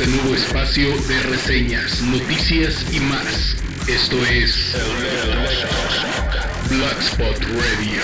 este nuevo espacio de reseñas, noticias y más. Esto es Blogspot Radio.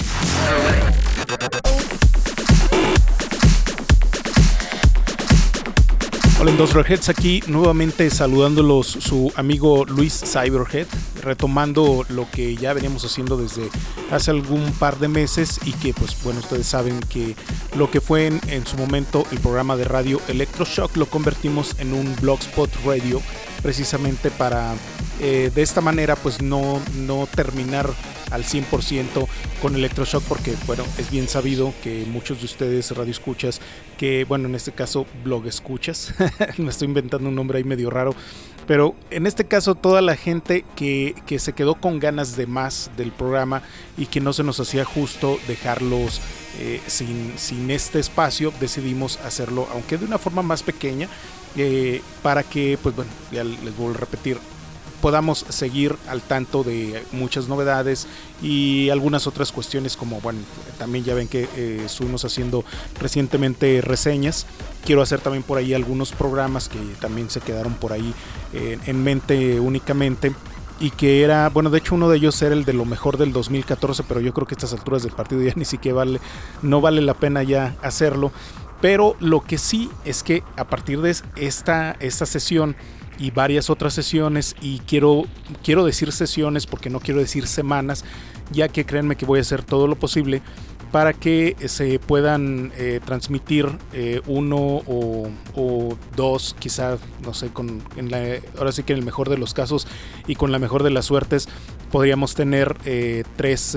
Hola Industry-Heads, aquí nuevamente saludándolos su amigo Luis Cyberhead, retomando lo que ya veníamos haciendo desde hace algún par de meses y que pues bueno, ustedes saben que lo que fue en su momento el programa de radio Electroshock lo convertimos en un Blogspot Radio precisamente para de esta manera pues no terminar al 100% con Electroshock, porque bueno, es bien sabido que muchos de ustedes radioescuchas, que bueno, en este caso blog escuchas, me estoy inventando un nombre ahí medio raro, pero en este caso toda la gente que se quedó con ganas de más del programa y que no se nos hacía justo dejarlos sin este espacio, decidimos hacerlo, aunque de una forma más pequeña, para que pues bueno, ya les vuelvo a repetir, podamos seguir al tanto de muchas novedades y algunas otras cuestiones, como bueno, también ya ven que estuvimos haciendo recientemente reseñas. Quiero hacer también por ahí algunos programas que también se quedaron por ahí en mente únicamente, y que era, bueno, de hecho uno de ellos era el de lo mejor del 2014, pero yo creo que a estas alturas del partido ya ni siquiera no vale la pena ya hacerlo. Pero lo que sí es que a partir de esta sesión y varias otras sesiones, y quiero decir sesiones porque no quiero decir semanas, ya que créanme que voy a hacer todo lo posible para que se puedan transmitir uno o dos, quizá, no sé, ahora sí que en el mejor de los casos y con la mejor de las suertes podríamos tener tres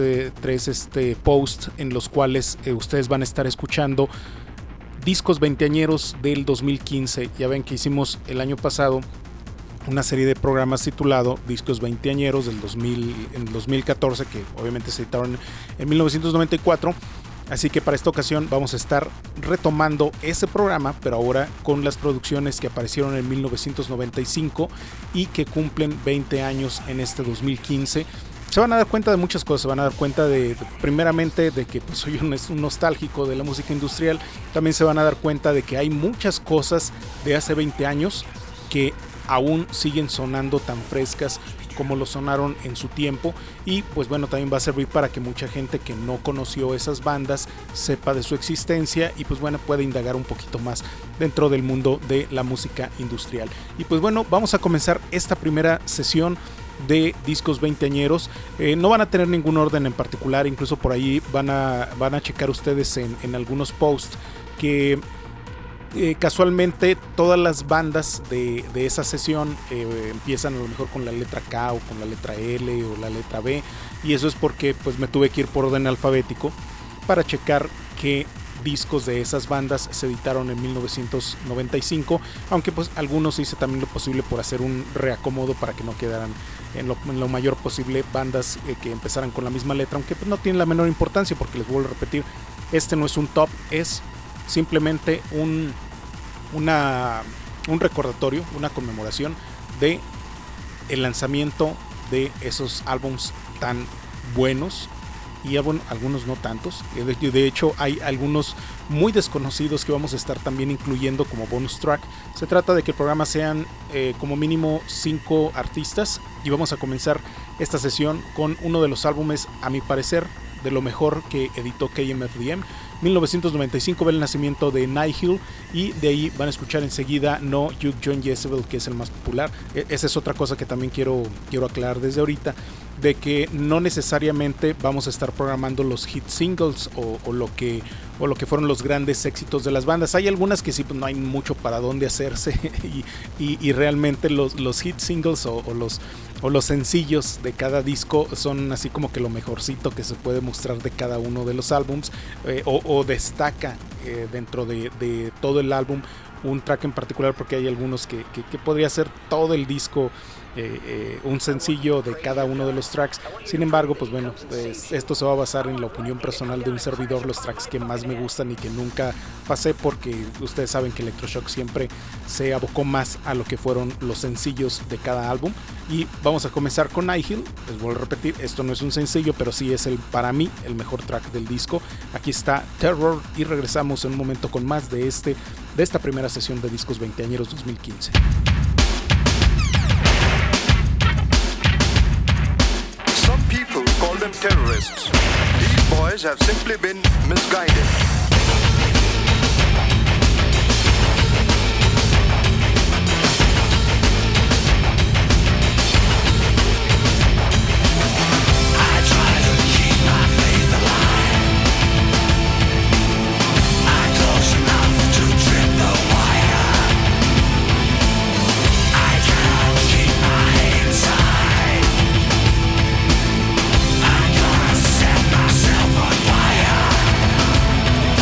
posts en los cuales ustedes van a estar escuchando discos veinteañeros del 2015. Ya ven que hicimos el año pasado una serie de programas titulado Discos Veinteañeros del 2014, que obviamente se editaron en 1994. Así que para esta ocasión vamos a estar retomando ese programa, pero ahora con las producciones que aparecieron en 1995 y que cumplen 20 años en este 2015. Se van a dar cuenta de muchas cosas, se van a dar cuenta primeramente de que pues, soy un nostálgico de la música industrial. También se van a dar cuenta de que hay muchas cosas de hace 20 años que aún siguen sonando tan frescas como lo sonaron en su tiempo, y pues bueno, también va a servir para que mucha gente que no conoció esas bandas sepa de su existencia y pues bueno, pueda indagar un poquito más dentro del mundo de la música industrial. Y pues bueno, vamos a comenzar esta primera sesión de discos veinteañeros. No van a tener ningún orden en particular, incluso por ahí van a checar ustedes en algunos posts que casualmente todas las bandas de esa sesión empiezan a lo mejor con la letra K o con la letra L o la letra B, y eso es porque pues me tuve que ir por orden alfabético para checar qué discos de esas bandas se editaron en 1995, aunque pues algunos hice también lo posible por hacer un reacomodo para que no quedaran en lo mayor posible bandas que empezaran con la misma letra, aunque pues no tiene la menor importancia, porque les vuelvo a repetir, este no es un top, es simplemente un recordatorio, una conmemoración de el lanzamiento de esos álbums tan buenos, y algunos no tantos. De hecho hay algunos muy desconocidos que vamos a estar también incluyendo como bonus track. Se trata de que el programa sean como mínimo 5 artistas, y vamos a comenzar esta sesión con uno de los álbumes, a mi parecer, de lo mejor que editó KMFDM. 1995 ve el nacimiento de Nihil, y de ahí van a escuchar enseguida No You John Jezebel, que es el más popular. Esa es otra cosa que también quiero aclarar desde ahorita, de que no necesariamente vamos a estar programando los hit singles o lo que fueron los grandes éxitos de las bandas. Hay algunas que sí, pues no hay mucho para dónde hacerse y realmente los hit singles o los sencillos de cada disco son así como que lo mejorcito que se puede mostrar de cada uno de los álbums, o destaca dentro de todo el álbum un track en particular, porque hay algunos que podría ser todo el disco un sencillo de cada uno de los tracks. Sin embargo, pues bueno, esto se va a basar en la opinión personal de un servidor, los tracks que más me gustan y que nunca pasé, porque ustedes saben que Electroshock siempre se abocó más a lo que fueron los sencillos de cada álbum. Y vamos a comenzar con Nihil. Les vuelvo a repetir, esto no es un sencillo, pero sí es para mí el mejor track del disco. Aquí está Terror, y regresamos en un momento con más de de esta primera sesión de Discos Veinteañeros 2015. Some people call them terrorists. These boys have simply been misguided. Set myself on fire.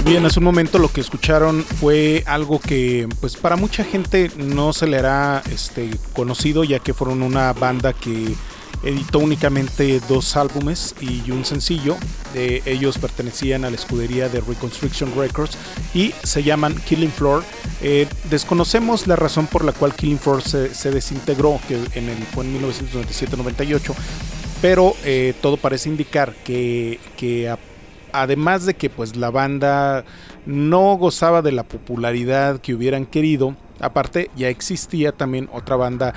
Bien, hace un momento lo que escucharon fue algo que pues para mucha gente no se le hará conocido, ya que fueron una banda que editó únicamente 2 álbumes y un sencillo. Ellos pertenecían a la escudería de Reconstruction Records y se llaman Killing Floor. Desconocemos la razón por la cual Killing Floor se desintegró, que fue en 1997-98, pero todo parece indicar que además de que pues la banda no gozaba de la popularidad que hubieran querido, aparte ya existía también otra banda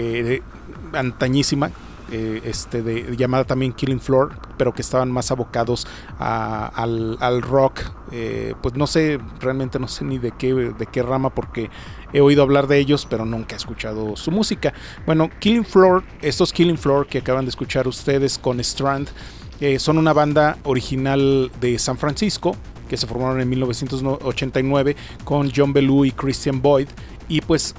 antañísima, llamada también Killing Floor, pero que estaban más abocados al rock. Pues no sé, realmente no sé ni de qué rama, porque he oído hablar de ellos, pero nunca he escuchado su música. Bueno, Killing Floor, estos Killing Floor que acaban de escuchar ustedes con Strand, son una banda original de San Francisco, que se formaron en 1989 con John Bellew y Christian Boyd. Y pues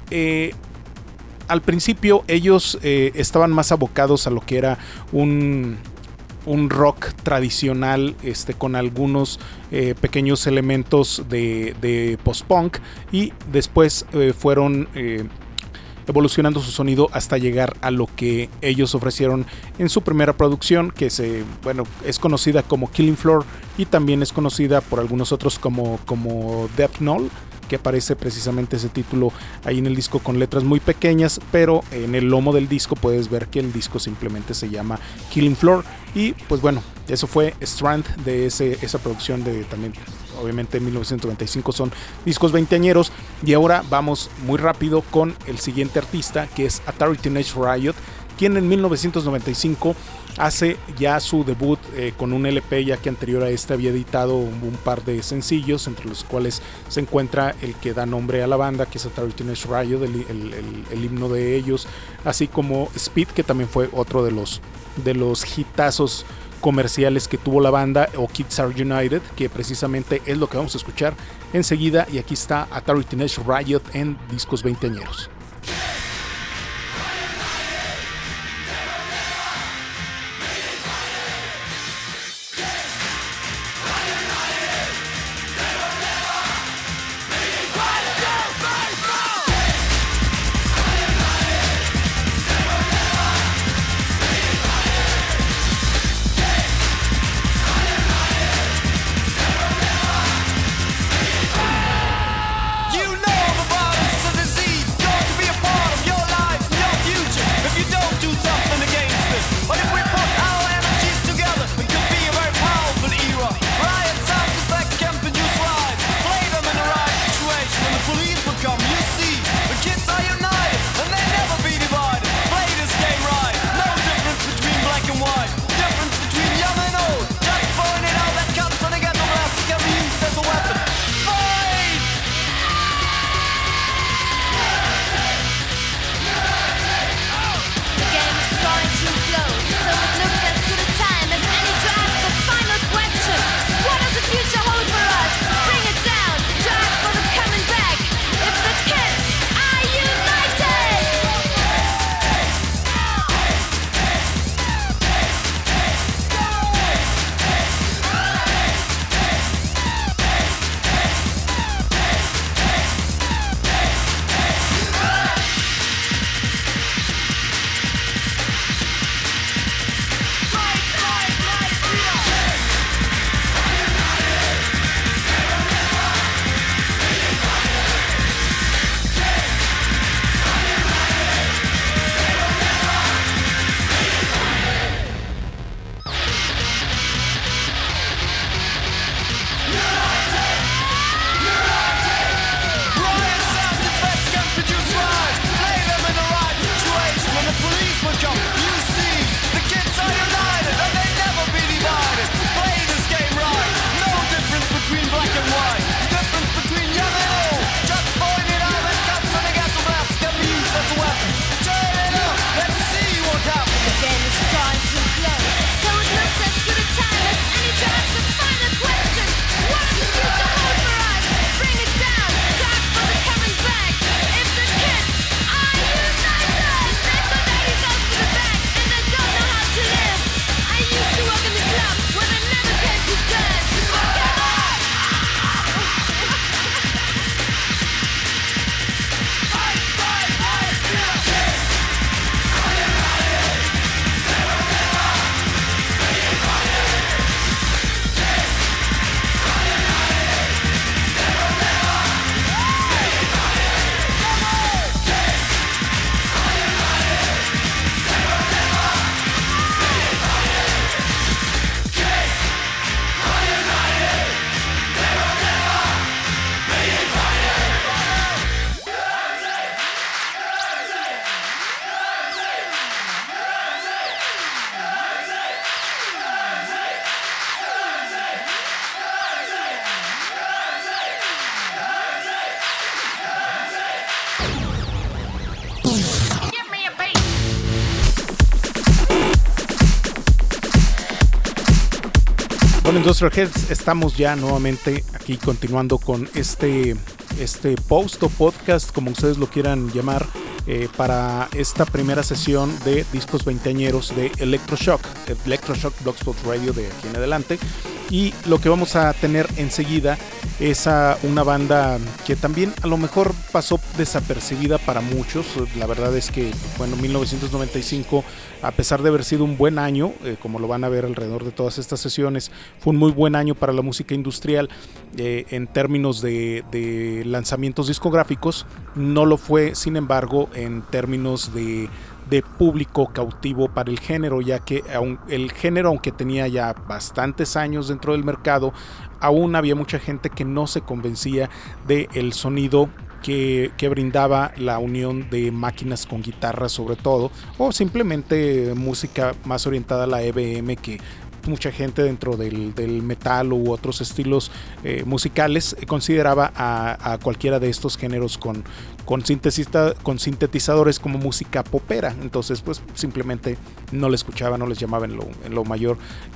al principio ellos estaban más abocados a lo que era un rock tradicional, con algunos pequeños elementos de post-punk, y después fueron evolucionando su sonido hasta llegar a lo que ellos ofrecieron en su primera producción, que es conocida como Killing Floor y también es conocida por algunos otros como Death Knell, que aparece precisamente ese título ahí en el disco con letras muy pequeñas, pero en el lomo del disco puedes ver que el disco simplemente se llama Killing Floor. Y pues bueno, eso fue Strand de esa producción de también, obviamente, en 1995. Son discos veinteañeros. Y ahora vamos muy rápido con el siguiente artista, que es Atari Teenage Riot, quien en 1995 hace ya su debut con un LP, ya que anterior a este había editado un par de sencillos, entre los cuales se encuentra el que da nombre a la banda, que es Atari Teenage Riot, el himno de ellos, así como Speed, que también fue otro de los hitazos comerciales que tuvo la banda, o Kids Are United, que precisamente es lo que vamos a escuchar enseguida. Y aquí está Atari Teenage Riot en discos veinteañeros. You know the virus is a disease. Bueno, Industrial Heads, estamos ya nuevamente aquí continuando con este post o podcast, como ustedes lo quieran llamar, para esta primera sesión de discos veinteañeros de Electroshock Blogspot Radio de aquí en adelante. Y lo que vamos a tener enseguida es a una banda que también a lo mejor pasó desapercibida para muchos. La verdad es que, bueno, 1995, a pesar de haber sido un buen año, como lo van a ver alrededor de todas estas sesiones, fue un muy buen año para la música industrial en términos de lanzamientos discográficos. No lo fue, sin embargo, en términos de público cautivo para el género, ya que el género, aunque tenía ya bastantes años dentro del mercado, aún había mucha gente que no se convencía del sonido que brindaba la unión de máquinas con guitarras sobre todo, o simplemente música más orientada a la EBM, que mucha gente dentro del metal u otros estilos musicales consideraba a cualquiera de estos géneros con sintetizadores como música popera. Entonces pues simplemente no le escuchaba, no les llamaba en lo mayor,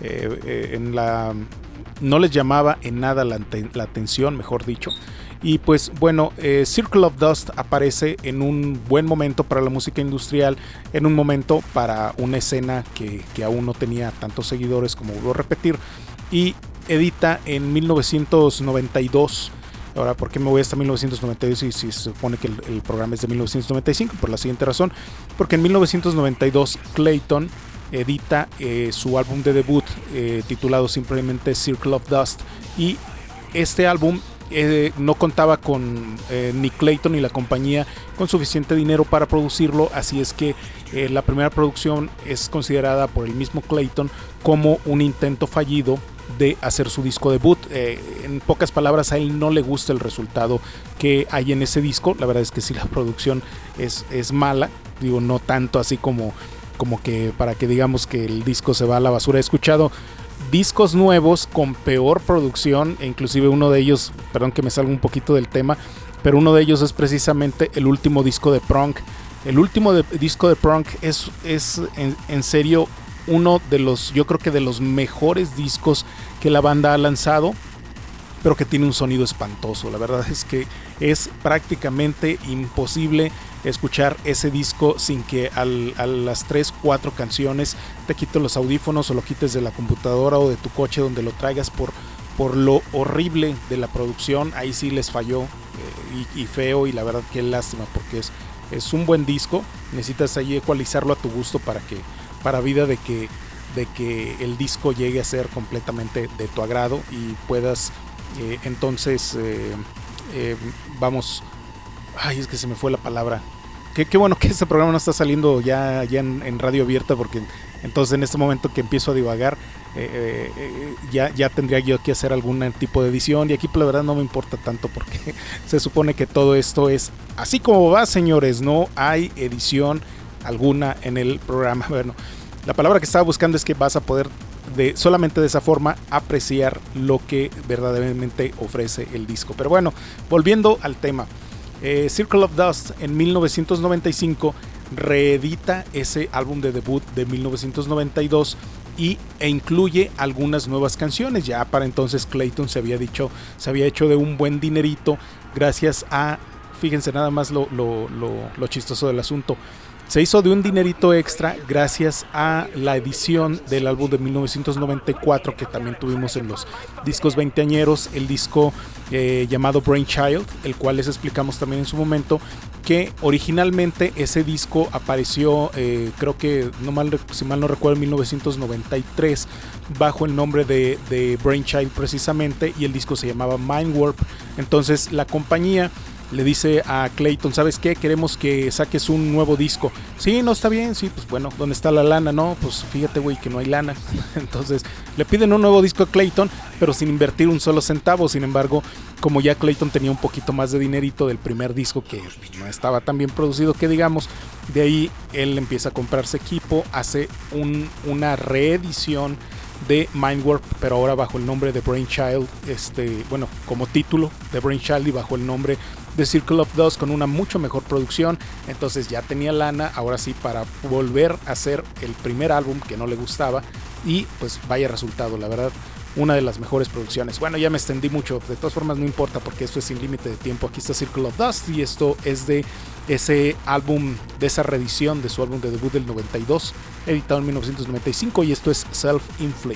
no les llamaba en nada la atención, mejor dicho. Y pues bueno, Circle of Dust aparece en un buen momento para la música industrial, en un momento para una escena que aún no tenía tantos seguidores, como vuelvo a repetir, y edita en 1992. Ahora, ¿por qué me voy hasta 1992 si se supone que el programa es de 1995? Por la siguiente razón, porque en 1992 Clayton edita su álbum de debut titulado simplemente Circle of Dust, y este álbum no contaba con ni Clayton ni la compañía con suficiente dinero para producirlo, así es que la primera producción es considerada por el mismo Clayton como un intento fallido de hacer su disco debut. En pocas palabras, a él no le gusta el resultado que hay en ese disco. La verdad es que sí, la producción es mala, digo, no tanto así como que para que digamos que el disco se va a la basura. He escuchado discos nuevos con peor producción, e inclusive uno de ellos, perdón que me salga un poquito del tema, pero uno de ellos es precisamente el último disco de Prong. El último disco de Prong es en serio uno de los, yo creo que de los mejores discos que la banda ha lanzado, pero que tiene un sonido espantoso. La verdad es que es prácticamente imposible escuchar ese disco sin que a las 3-4 canciones te quites los audífonos o lo quites de la computadora o de tu coche donde lo traigas por lo horrible de la producción. Ahí sí les falló y feo, y la verdad que lástima, porque es un buen disco. Necesitas ahí ecualizarlo a tu gusto para vida de que el disco llegue a ser completamente de tu agrado y puedas entonces vamos, ay, es que se me fue la palabra. Qué bueno que este programa no está saliendo ya en radio abierta, porque entonces en este momento que empiezo a divagar ya tendría yo que hacer algún tipo de edición, y aquí la verdad no me importa tanto, porque se supone que todo esto es así como va, señores, no hay edición alguna en el programa. Bueno, la palabra que estaba buscando es que vas a poder solamente de esa forma apreciar lo que verdaderamente ofrece el disco. Pero bueno, volviendo al tema, Circle of Dust en 1995 reedita ese álbum de debut de 1992 e incluye algunas nuevas canciones. Ya para entonces Clayton se había hecho de un buen dinerito gracias a, fíjense nada más lo chistoso del asunto, se hizo de un dinerito extra gracias a la edición del álbum de 1994 que también tuvimos en los discos veinteañeros, el disco llamado Brainchild, el cual les explicamos también en su momento, que originalmente ese disco apareció, creo que si mal no recuerdo, en 1993 bajo el nombre de Brainchild precisamente, y el disco se llamaba Mind Warp. Entonces la compañía le dice a Clayton, ¿sabes qué? Queremos que saques un nuevo disco. Sí, no, está bien, sí, pues bueno, ¿dónde está la lana? No, pues fíjate, güey, que no hay lana. Entonces le piden un nuevo disco a Clayton, pero sin invertir un solo centavo. Sin embargo, como ya Clayton tenía un poquito más de dinerito del primer disco, que no estaba tan bien producido que digamos, de ahí él empieza a comprarse equipo, hace una reedición de Mind Warp, pero ahora bajo el nombre de Brainchild, bueno, como título de Brainchild y bajo el nombre de Circle of Dust, con una mucho mejor producción. Entonces ya tenía lana, ahora sí, para volver a hacer el primer álbum que no le gustaba, y pues vaya resultado, la verdad, una de las mejores producciones. Bueno, ya me extendí mucho, de todas formas no importa porque esto es sin límite de tiempo. Aquí está Circle of Dust y esto es de ese álbum, de esa reedición de su álbum de debut del 92, editado en 1995, y esto es Self-Inflict.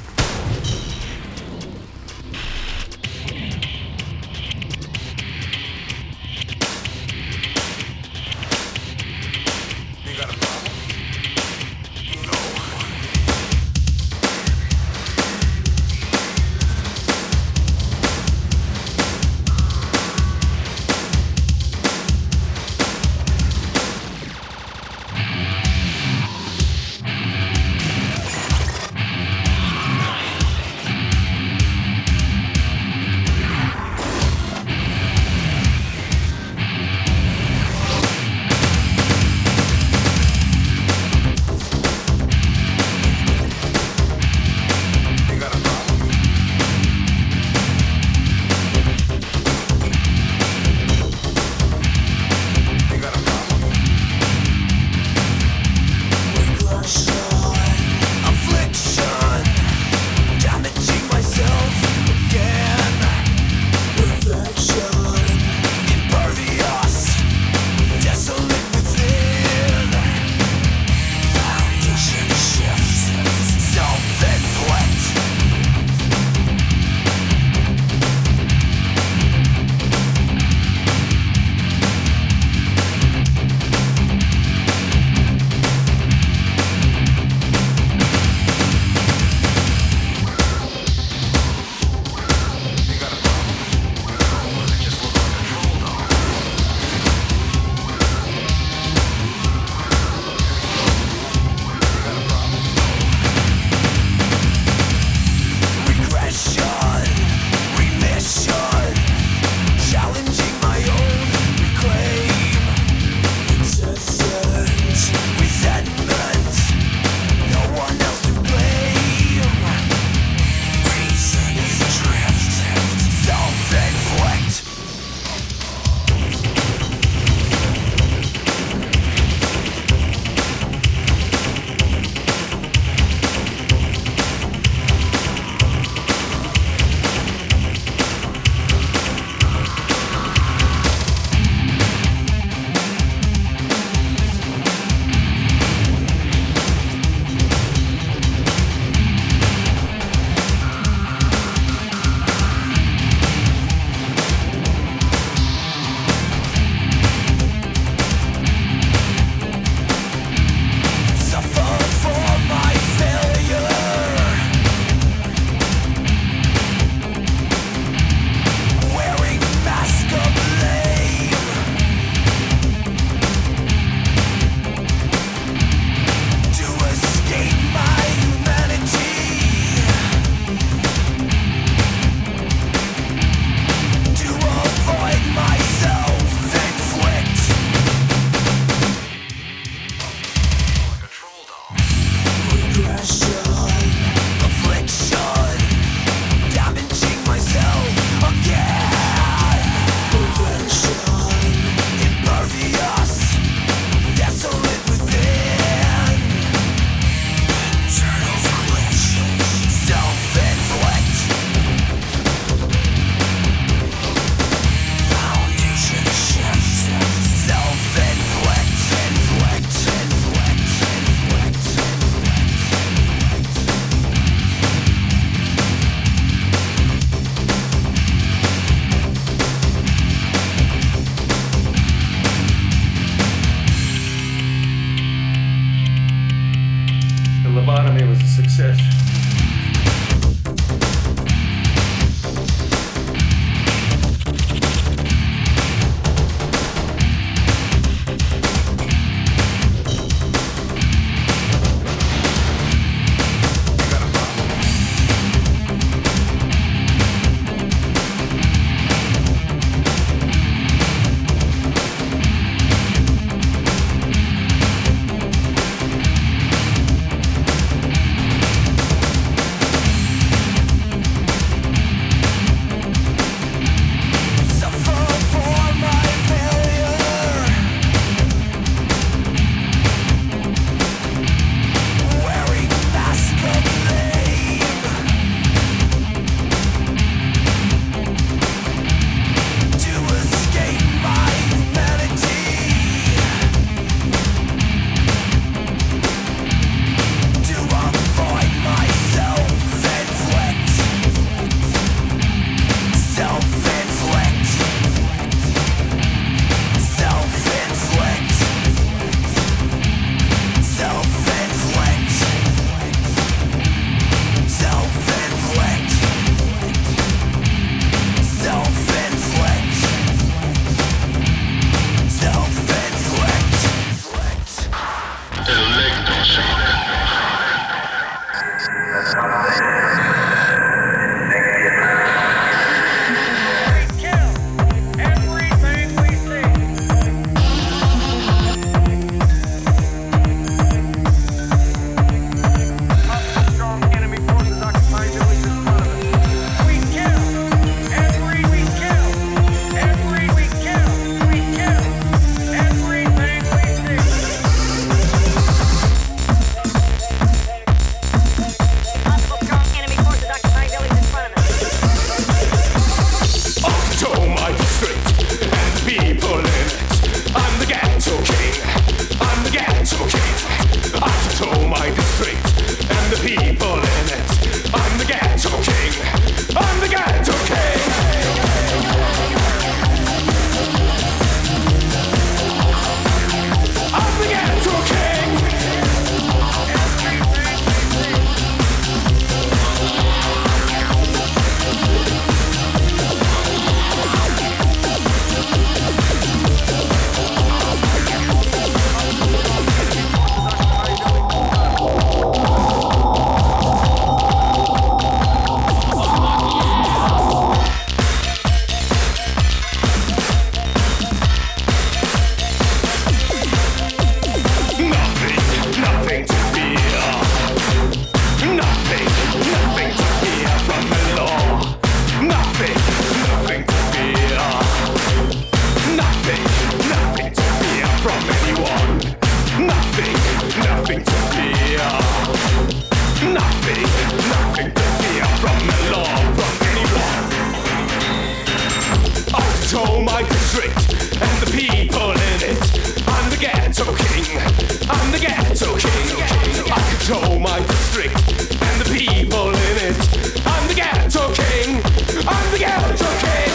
district and the people in it. I'm the ghetto king. I'm the ghetto king.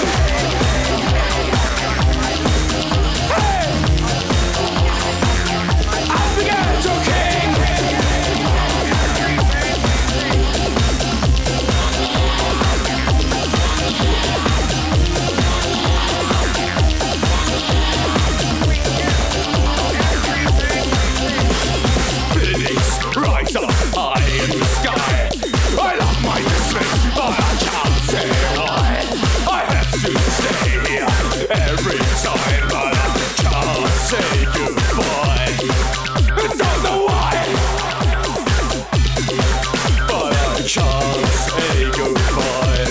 Hey! I'm the ghetto king. Buildings rise up high in the sky. I love my district, but I can't say why. I have to stay here every time, but I can't say goodbye. I don't know why, but I can't say goodbye.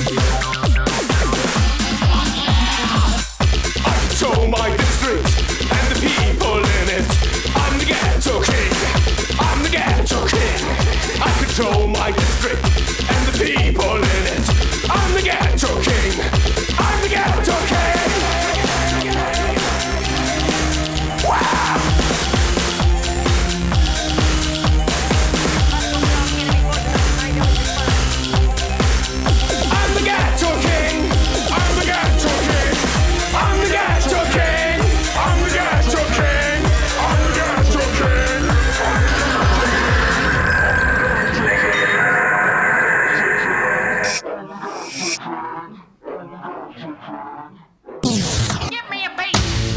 I control my district and the people in it. I'm the ghetto king. I'm the ghetto king. I control my district and the people in it. I'm the ghetto king. I'm the ghetto king. Wow! I'm the ghetto king. I'm the ghetto king. I'm the ghetto king. I'm the ghetto king. I'm the ghetto king. Give me a beat.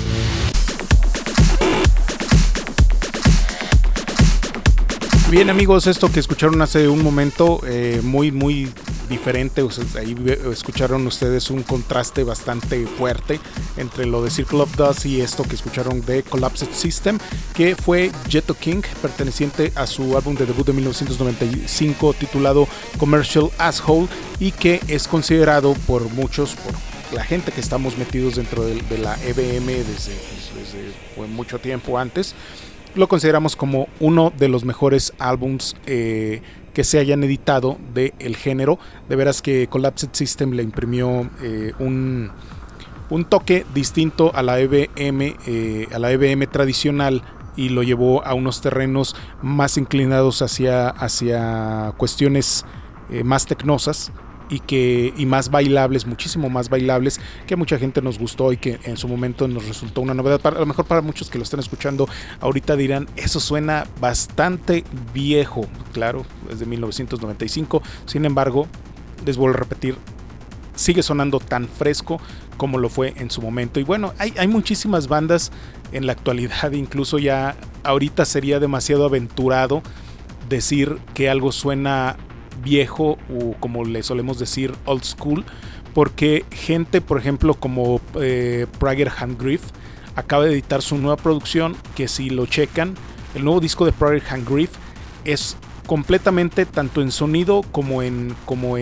Bien amigos, esto que escucharon hace un momento, muy diferente. O sea, ahí escucharon ustedes un contraste bastante fuerte entre lo de Circle of Dust y esto que escucharon de Collapsed System, que fue Ghetto King, perteneciente a su álbum de debut de 1995 titulado Commercial Asshole, y que es considerado por muchos, por la gente que estamos metidos dentro de la EBM desde mucho tiempo antes, lo consideramos como uno de los mejores álbums que se hayan editado del género. De veras que Collapsed System le imprimió un toque distinto a la EBM tradicional, y lo llevó a unos terrenos más inclinados hacia cuestiones más tecnosas y más bailables, muchísimo más bailables, que a mucha gente nos gustó y que en su momento nos resultó una novedad. A lo mejor para muchos que lo están escuchando ahorita dirán, eso suena bastante viejo. Claro, es de 1995, sin embargo, les vuelvo a repetir, sigue sonando tan fresco como lo fue en su momento. Y bueno, hay muchísimas bandas en la actualidad, incluso ya ahorita sería demasiado aventurado decir que algo suena viejo, o como le solemos decir, old school, porque gente, por ejemplo, como Prager Handgriff acaba de editar su nueva producción, que si lo checan, el nuevo disco de Prager Handgriff es completamente, tanto en sonido como en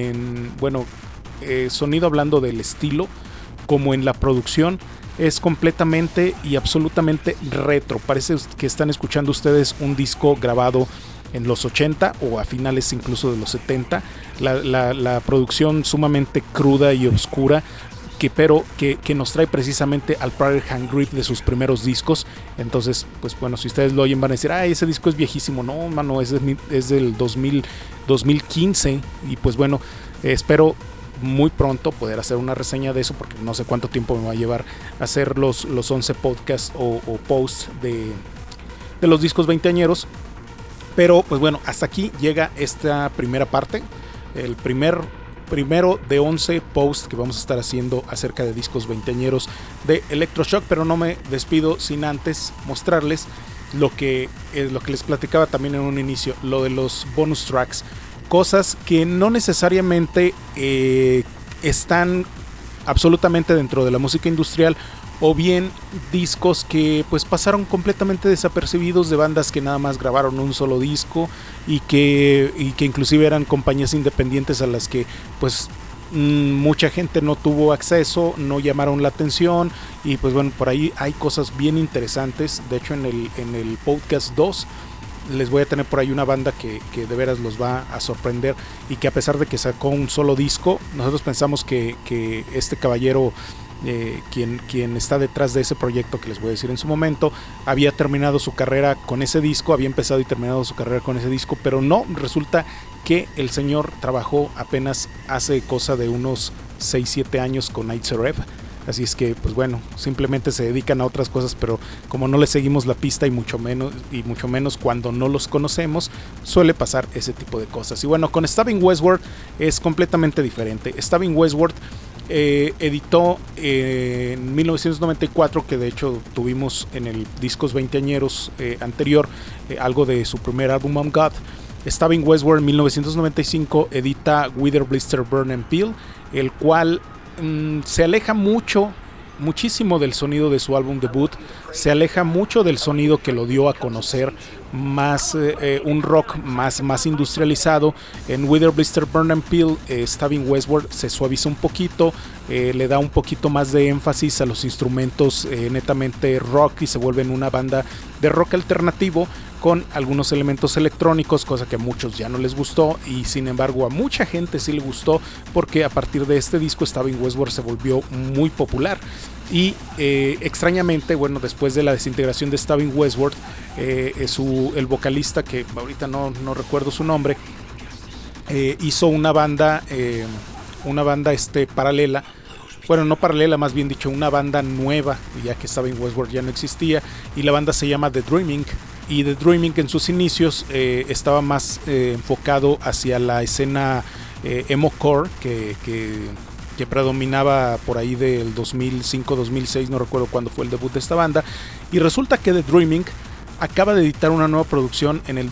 sonido hablando del estilo, como en la producción, es completamente y absolutamente retro. Parece que están escuchando ustedes un disco grabado en los 80 o a finales incluso de los 70, la producción sumamente cruda y oscura, pero que nos trae precisamente al Prager Handgriff de sus primeros discos. Entonces, pues bueno, si ustedes lo oyen van a decir, ese disco es viejísimo. No, mano, es del 2015, y pues bueno, espero muy pronto poder hacer una reseña de eso, porque no sé cuánto tiempo me va a llevar hacer los 11 podcasts o posts de los discos veinteañeros. Pero pues bueno, hasta aquí llega esta primera parte, el primero de 11 posts que vamos a estar haciendo acerca de discos veinteañeros de Electroshock. Pero no me despido sin antes mostrarles lo que les platicaba también en un inicio, lo de los bonus tracks, cosas que no necesariamente están absolutamente dentro de la música industrial, o bien discos que pues pasaron completamente desapercibidos de bandas que nada más grabaron un solo disco y que inclusive eran compañías independientes a las que pues mucha gente no tuvo acceso, no llamaron la atención, y pues bueno, por ahí hay cosas bien interesantes. De hecho, en el podcast 2 les voy a tener por ahí una banda que de veras los va a sorprender, y que a pesar de que sacó un solo disco, nosotros pensamos que este caballero quien está detrás de ese proyecto que les voy a decir en su momento, había terminado su carrera con ese disco, había empezado y terminado su carrera con ese disco, pero no, resulta que el señor trabajó apenas hace cosa de unos 6-7 años con Aitzer. Así es que, pues bueno, simplemente se dedican a otras cosas, pero como no les seguimos la pista y mucho menos cuando no los conocemos, suele pasar ese tipo de cosas. Y bueno, con Stabbing Westward es completamente diferente. Stabbing Westward editó en 1994, que de hecho tuvimos en el Discos 20añeros anterior, algo de su primer álbum On God. Stabbing Westward en 1995 edita Wither, Blister, Burn and Peel, el cual se aleja muchísimo del sonido de su álbum debut, se aleja mucho del sonido que lo dio a conocer, más un rock más industrializado. En Wither, Blister, Burn and Peel, Stabbing Westward se suaviza un poquito, le da un poquito más de énfasis a los instrumentos netamente rock y se vuelven una banda de rock alternativo con algunos elementos electrónicos, cosa que a muchos ya no les gustó, y sin embargo a mucha gente sí le gustó, porque a partir de este disco Stabbing Westward se volvió muy popular. Y extrañamente, bueno, después de la desintegración de Stabbing Westward, el vocalista, que ahorita no recuerdo su nombre, hizo una banda paralela. Bueno, no paralela, más bien dicho, una banda nueva, ya que Stabbing Westward ya no existía, y la banda se llama The Dreaming. Y The Dreaming en sus inicios estaba más enfocado hacia la escena emo-core que predominaba por ahí del 2005-2006, no recuerdo cuándo fue el debut de esta banda. Y resulta que The Dreaming acaba de editar una nueva producción en el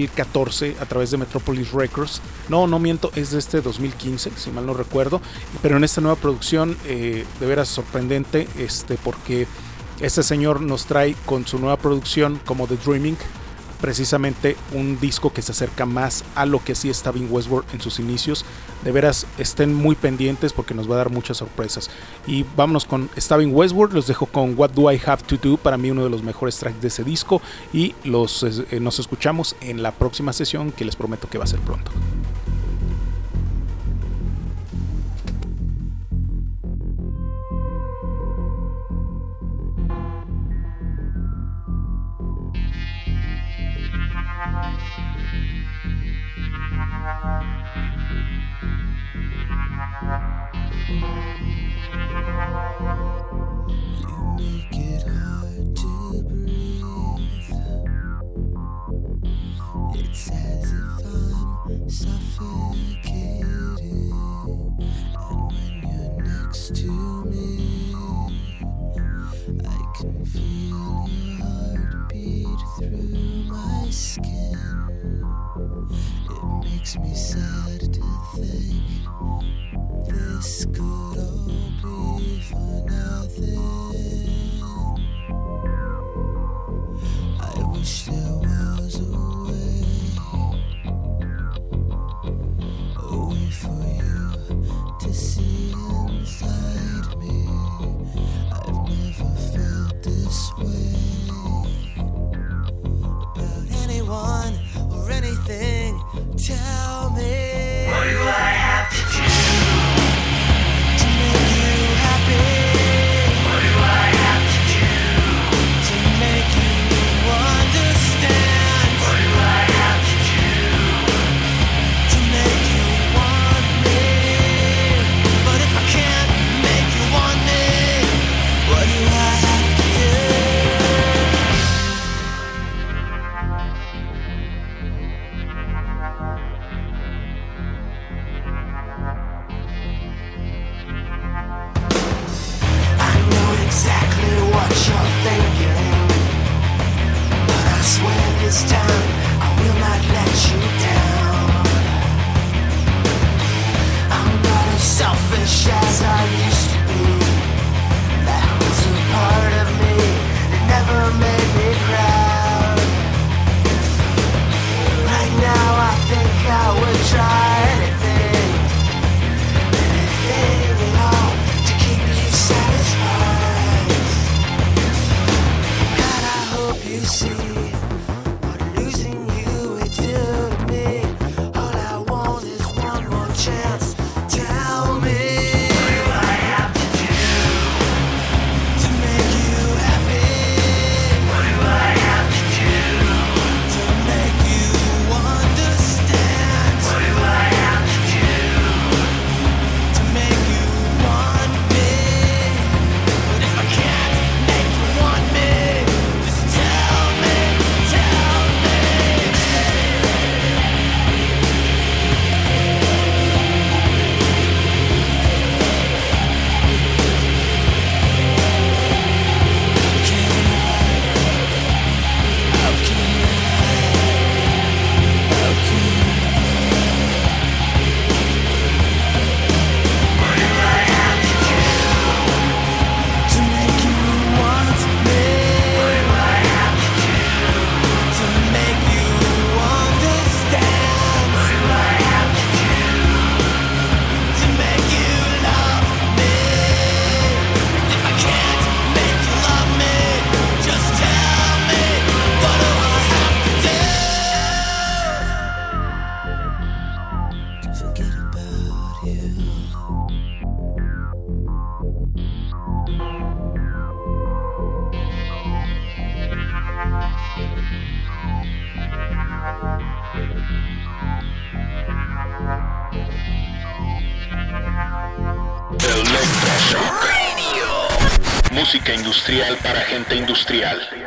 2014 a través de Metropolis Records. No miento, es de este 2015, si mal no recuerdo. Pero en esta nueva producción, de veras sorprendente, porque este señor nos trae con su nueva producción como The Dreaming, precisamente un disco que se acerca más a lo que hacía Stabbing Westward en sus inicios. De veras, estén muy pendientes porque nos va a dar muchas sorpresas. Y vámonos con Stabbing Westward. Los dejo con What Do I Have to Do, para mí uno de los mejores tracks de ese disco. Y nos escuchamos en la próxima sesión, que les prometo que va a ser pronto. Tell me, what do I have to do? Electroshock. Música industrial para gente industrial.